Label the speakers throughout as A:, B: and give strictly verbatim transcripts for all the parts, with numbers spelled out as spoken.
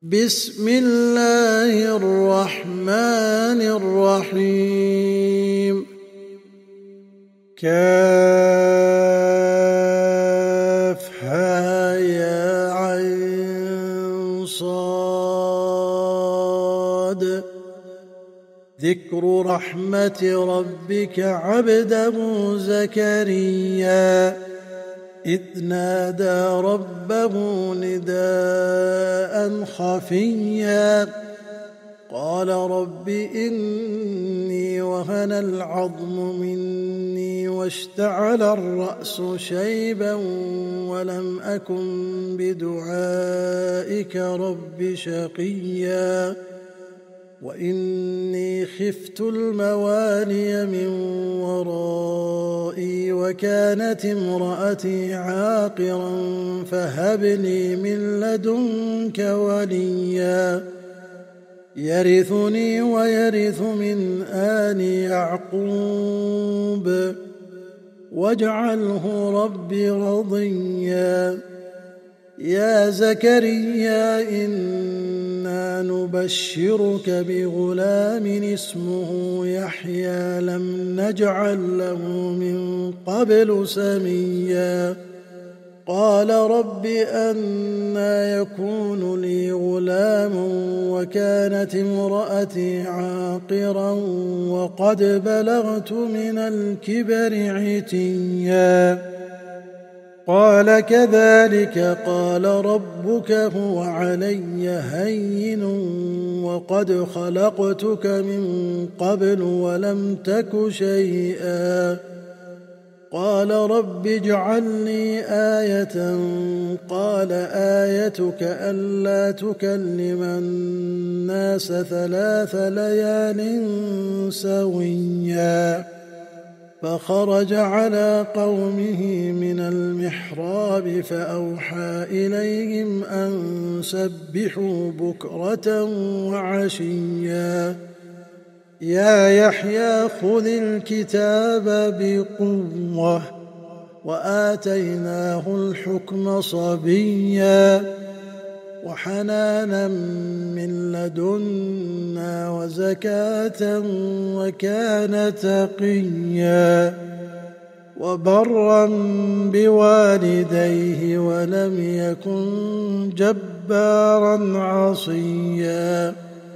A: بسم الله الرحمن الرحيم. كافها يا عين صاد. ذكر رحمة ربك عبده زكريا إذ نادى ربه نداء خفيا قال رب إني وهن العظم مني واشتعل الرأس شيبا ولم أكن بدعائك رب شقيا وإني خفت الموالي من ورائي وكانت امرأتي عاقرا فهب لي من لدنك وليا يرثني ويرث من آل يعقوب واجعله رب رضيا. يا زكريا إنا نبشرك بغلام اسمه يحيى لم نجعل له من قبل سميا قال رب أنى يكون لي غلام وكانت امرأتي عاقرا وقد بلغت من الكبر عتيا قال كذلك قال ربك هو علي هين وقد خلقتك من قبل ولم تك شيئا قال رب اجعل لي آية قال آيتك ألا تكلم الناس ثلاث ليال سويا فخرج على قومه من المحراب فأوحى إليهم أن سبحوا بكرة وعشيا يا يحيى خذ الكتاب بقوة وآتيناه الحكم صبيا وحنانا من لدنا وزكاة وكان تقيا وبرا بوالديه ولم يكن جبارا عصيا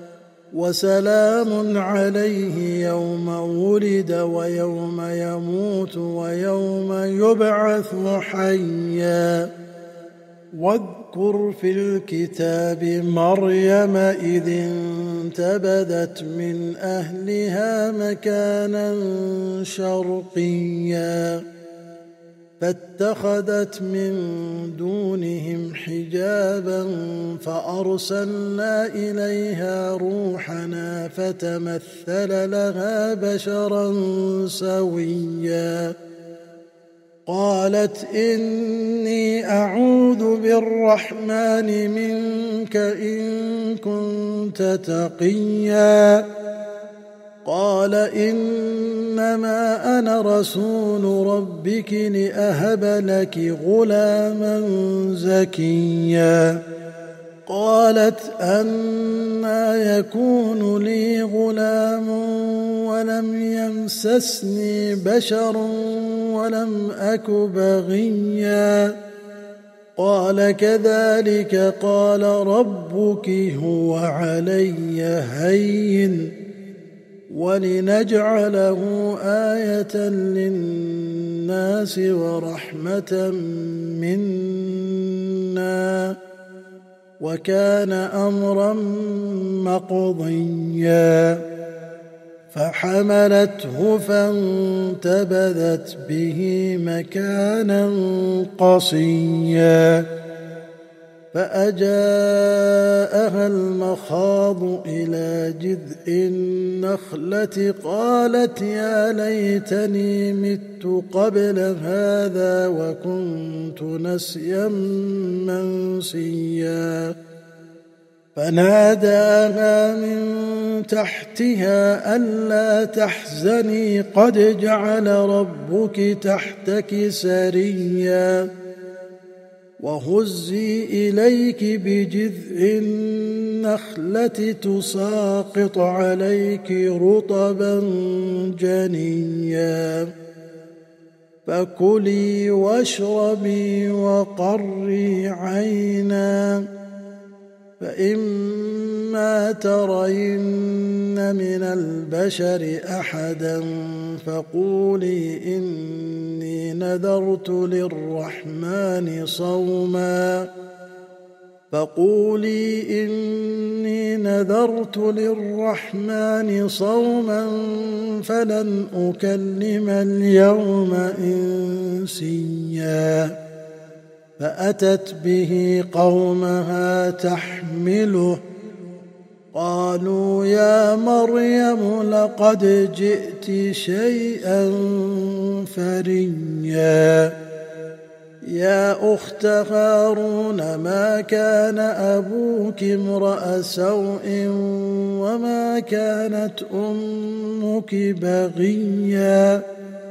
A: وسلام عليه يوم ولد ويوم يموت ويوم يبعث حيا واذكر في الكتاب مريم إذ انتبذت من أهلها مكانا شرقيا فاتخذت من دونهم حجابا فأرسلنا إليها روحنا فتمثل لها بشرا سويا قالت إني أعوذ بالرحمن منك إن كنت تقيا قال إنما أنا رسول ربك لأهب لك غلاما زكيا قالت أنى يكون لي غلام ولم يمسسني بشر ولم أك بغيا قال كذلك قال ربك هو علي هين ولنجعله آية للناس ورحمة منا وكان أمرا مقضيا فحملته فانتبذت به مكانا قصيا فأجاءها المخاض إلى جذع النخلة قالت يا ليتني مت قبل هذا وكنت نسيا منسيا فناداها من تحتها ألا تحزني قد جعل ربك تحتك سريا وهزي إليك بجذع النخلة تساقط عليك رطبا جنيا فكلي واشربي وقري عينا فإما ترين من البشر أحدا فقولي إني نذرت للرحمن صوما فقولي إني نذرت للرحمن صوما فلن أكلم اليوم إنسيا فأتت به قومها تحمله قالوا يا مريم لقد جئت شيئا فريا يا أخت هارون ما كان أبوك امرأ سوء وما كانت أمك بغيا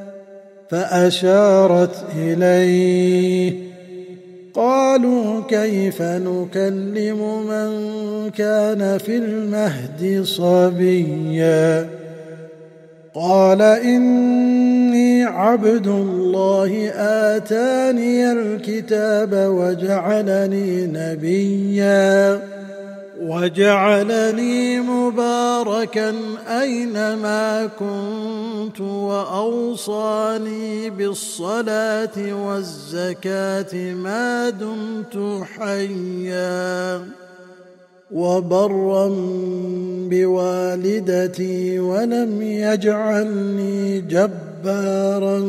A: فأشارت إليه قالوا كيف نكلم من كان في المهد صبيا قال إني عبد الله آتاني الكتاب وجعلني نبيا وجعلني مباركا أينما كنت وأوصاني بالصلاة والزكاة ما دمت حيا وبرا بوالدتي ولم يجعلني جبارا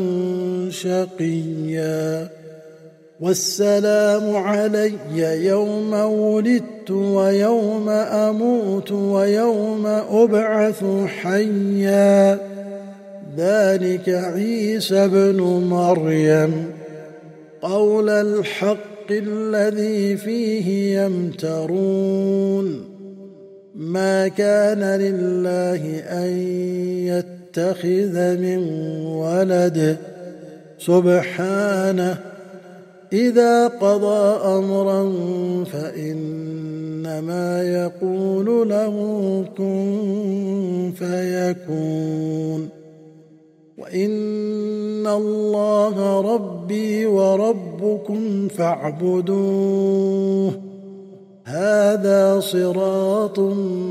A: شقيا والسلام علي يوم ولدت ويوم أموت ويوم أبعث حيا ذلك عيسى ابن مريم قول الحق الذي فيه يمترون ما كان لله أن يتخذ من ولد سبحانه إذا قضى أمرا فإنما يقول له كن فيكون وإن الله ربي وربكم فاعبدوه هذا صراط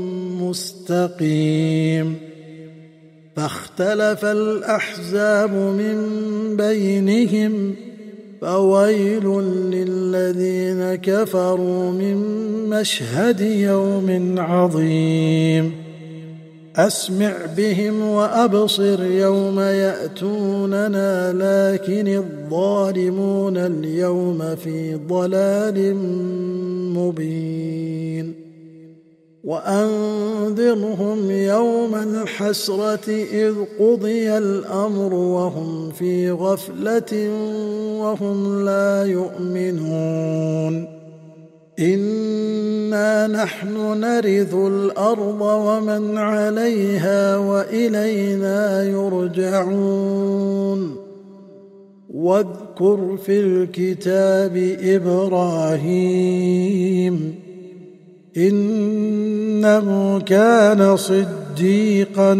A: مستقيم فاختلف الأحزاب من بينهم فويل للذين كفروا من مشهد يوم عظيم أسمع بهم وأبصر يوم يأتوننا لكن الظالمون اليوم في ضلال مبين وأنذرهم يوم الحسرة إذ قضي الأمر وهم في غفلة وهم لا يؤمنون إنا نحن نرث الأرض ومن عليها وإلينا يرجعون واذكر في الكتاب إبراهيم إنه كان صديقا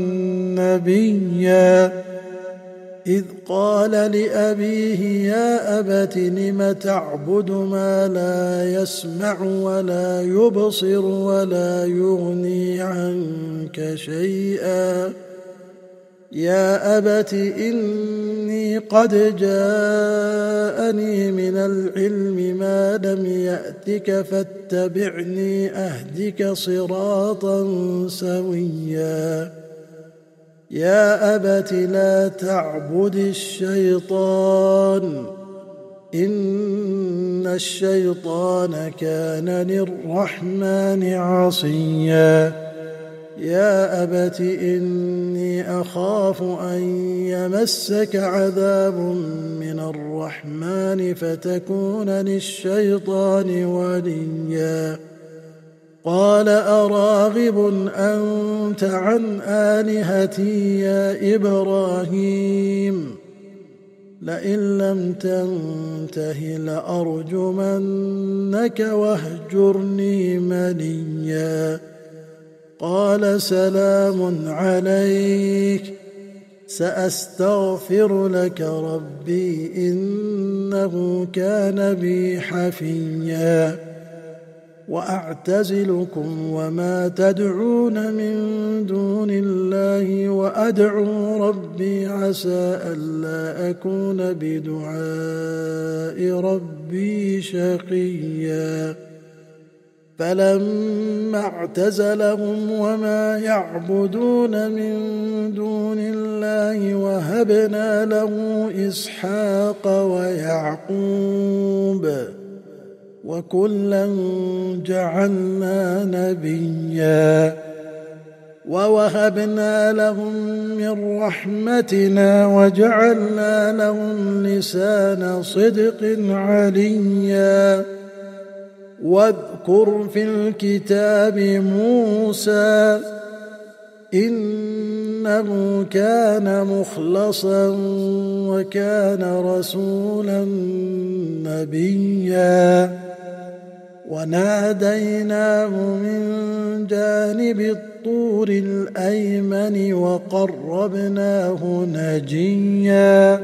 A: نبيا إذ قال لأبيه يا أبت لم تعبد ما لا يسمع ولا يبصر ولا يغني عنك شيئا يا أبت إني قد جاءني من العلم ما لم يأتك فاتبعني أهدك صراطا سويا يا أبت لا تعبد الشيطان إن الشيطان كان للرحمن عصيا يا أبت إني أخاف أن يمسك عذاب من الرحمن فتكون للشيطان وليا قال أراغب أنت عن آلهتي يا إبراهيم لئن لم تنته لأرجمنك واهجرني مليا. قال سلام عليك سأستغفر لك ربي إنه كان بي حفيا. وأعتزلكم وما تدعون من دون الله وأدعو ربي عسى ألا أكون بدعاء ربي شقيا. فلما اعتزلهم وما يعبدون من دون الله وهبنا له إسحاق ويعقوب وكلا جعلنا نبيا. ووهبنا لهم من رحمتنا وجعلنا لهم لسان صدق عليا. واذكر في الكتاب موسى إنه كان مخلصا وكان رسولا نبيا. وناديناه من جانب الطور الأيمن وقربناه نجيا.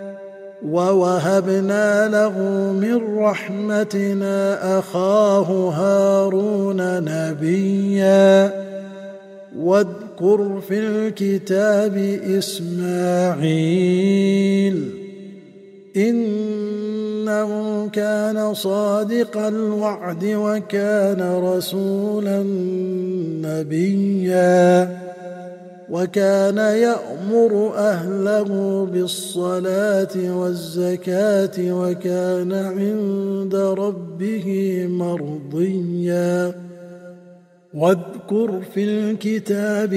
A: ووهبنا له من رحمتنا أخاه هارون نبيا. واذكر في الكتاب إسماعيل إنه كان صادق الوعد وكان رسولا نبيا. وكان يأمر أهله بالصلاة والزكاة وكان عند ربه مرضيا. واذكر في الكتاب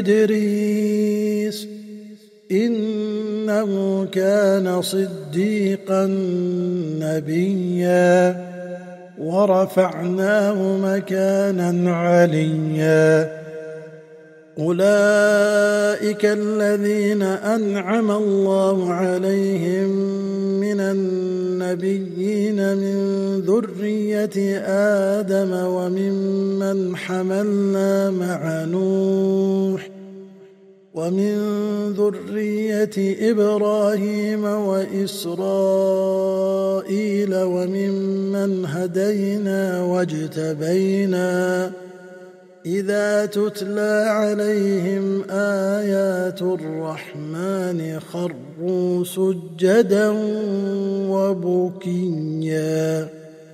A: إدريس إنه كان صديقا نبيا. ورفعناه مكانا عليا. أولئك الذين أنعم الله عليهم من النبيين من ذرية آدم وممن حملنا مع نوح ومن ذرية إبراهيم وإسرائيل وممن هدينا واجتبينا إذا تتلى عليهم آيات الرحمن خروا سجدا وبكيا.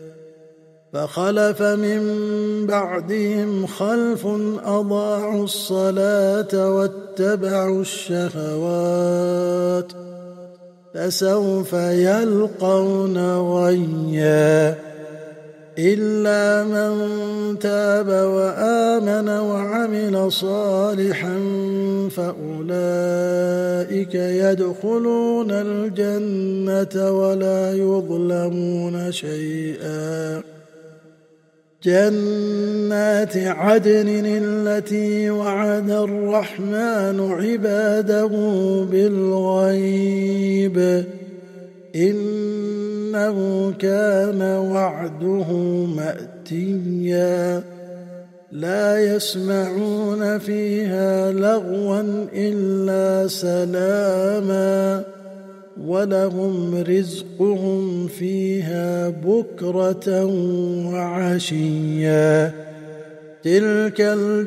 A: فخلف من بعدهم خلف أضاعوا الصلاة واتبعوا الشهوات فسوف يلقون غيا. إلا من تاب وآمن وعمل صالحا فأولئك يدخلون الجنة ولا يظلمون شيئا. جنات عدن التي وعد الرحمن عباده بالغيب إنه كان وعده مأتيا. لا يسمعون فيها لغوا إلا سلاما ولهم رزقهم فيها بكرة وعشيا. تلك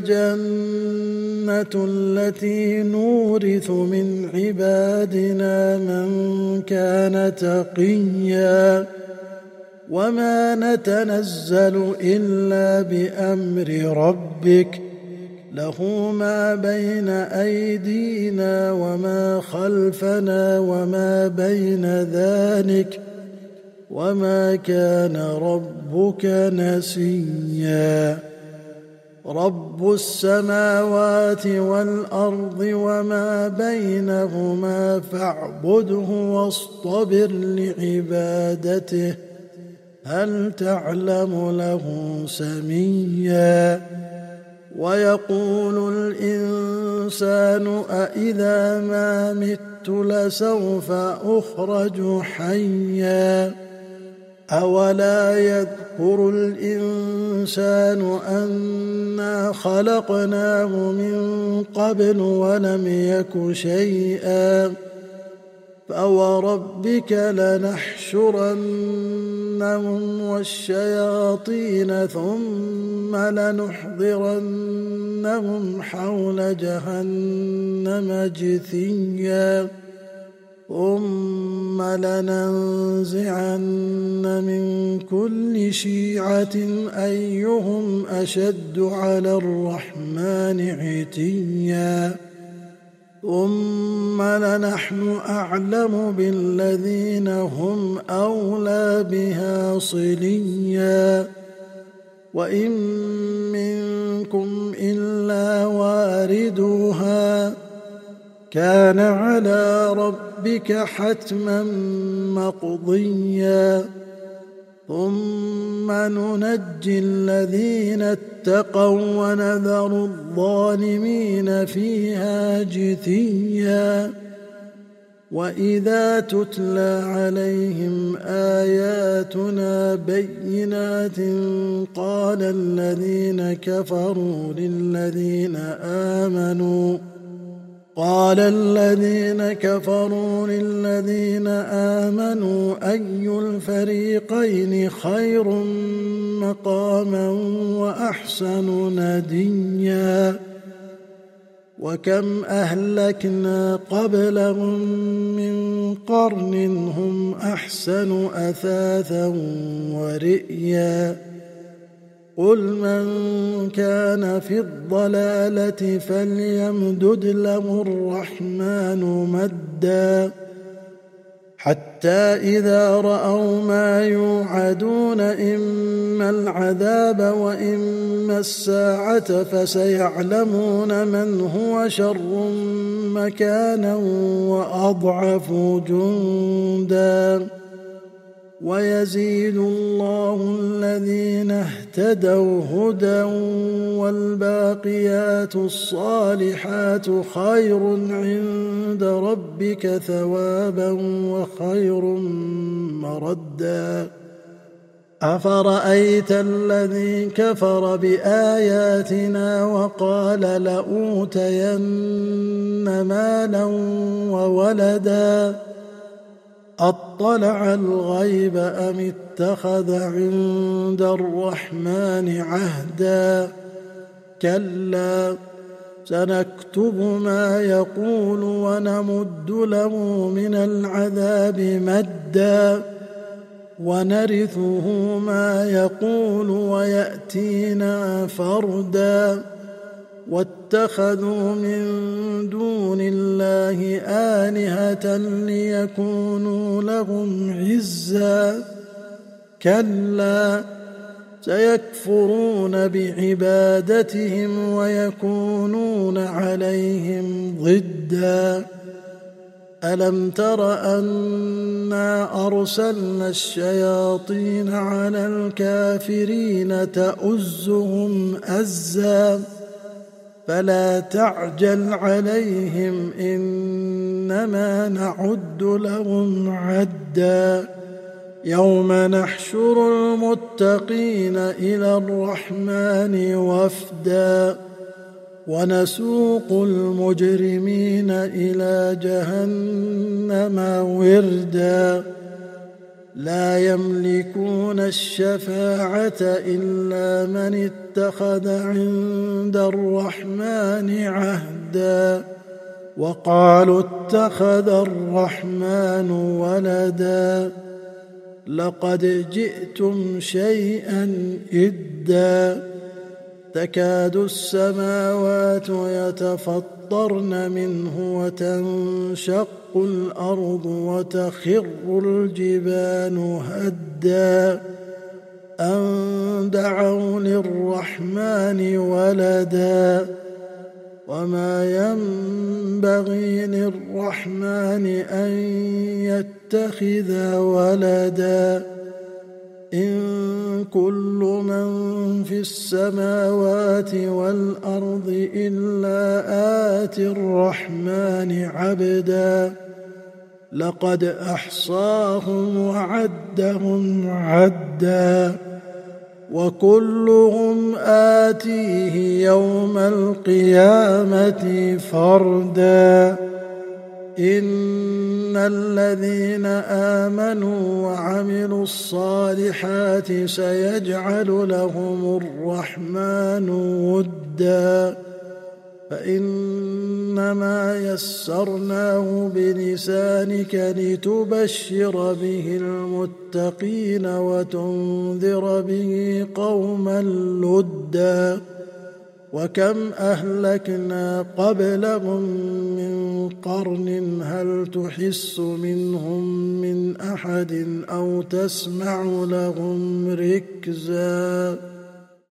A: الجنة التي نورث من عبادنا من كان تقيا. وما نتنزل إلا بأمر ربك له ما بين أيدينا وما خلفنا وما بين ذلك وما كان ربك نسيا. رب السماوات والأرض وما بينهما فاعبده واصطبر لعبادته هل تعلم له سميا. ويقول الإنسان أإذا ما مت مت لسوف أخرج حيا أولا يذكر الإنسان أنا خلقناه من قبل ولم يك شيئا فوربك لنحشرنهم والشياطين ثم لنحضرنهم حول جهنم جثيا ثم لننزعن من كل شيعة أيهم أشد على الرحمن عتيا ثم لنحن أعلم بالذين هم أولى بها صليا وإن منكم إلا واردها كان على ربك حتما مقضيا ثم ننجي الذين اتقوا ونذر الظالمين فيها جثيا وإذا تتلى عليهم آياتنا بينات قال الذين كفروا للذين آمنوا قال الذين كفروا للذين آمنوا أي الفريقين خير مقاما وأحسن نديا وكم أهلكنا قبلهم من قرن هم أحسن أثاثا ورئيا قل من كان في الضلالة فليمدد له الرحمن مدا حتى إذا رأوا ما يوعدون إما العذاب وإما الساعة فسيعلمون من هو شر مكانا وأضعف جندا ويزيد الله الذين اهتدوا هدى والباقيات الصالحات خير عند ربك ثوابا وخير مردا أفرأيت الذي كفر بآياتنا وقال لأوتين مالا وولدا أطلع الغيب أم اتخذ عند الرحمن عهدا كلا سنكتب ما يقول ونمد له من العذاب مدا ونرثه ما يقول ويأتينا فردا واتخذوا من دون الله آلهة ليكونوا لهم عزا كلا سيكفرون بعبادتهم ويكونون عليهم ضدا ألم تر أنا أرسلنا الشياطين على الكافرين تؤزهم أزا فلا تعجل عليهم إنما نعد لهم عدا يوم نحشر المتقين إلى الرحمن وفدا ونسوق المجرمين إلى جهنم وردا لا يملكون الشفاعة إلا من اتخذ عند الرحمن عهدا وقالوا اتخذ الرحمن ولدا لقد جئتم شيئا إدا تكاد السماوات يتفطرن منه وتنشق الأرض وتخر الجبال هدا أن دعوا للرحمن ولدا وما ينبغي للرحمن أن يتخذ ولدا إن كل من في السماوات والأرض إلا آتي الرحمن عبدا لقد أحصاهم وعدهم عدا وكلهم آتيه يوم القيامة فردا إن الذين آمنوا وعملوا الصالحات سيجعل لهم الرحمن ودا فإنما يسرناه بلسانك لتبشر به المتقين وتنذر به قوما لدا وكم أهلكنا قبلهم من قرن هل تحس منهم من أحد أو تسمع لهم ركزا